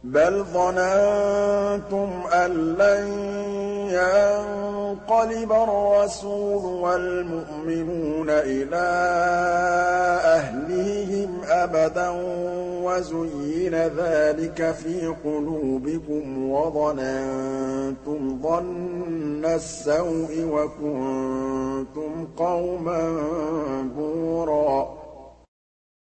بَلْ ظَنَنتُمْ أَن لَّن يَنقَلِبَ الرَّسُولُ وَالْمُؤْمِنُونَ إِلَىٰ أَهْلِيهِمْ أَبَدًا وَزُيِّنَ ذَٰلِكَ فِي قُلُوبِكُمْ وَظَنَنتُمْ ظَنَّ السَّوْءِ وَكُنتُمْ قَوْمًا بُورًا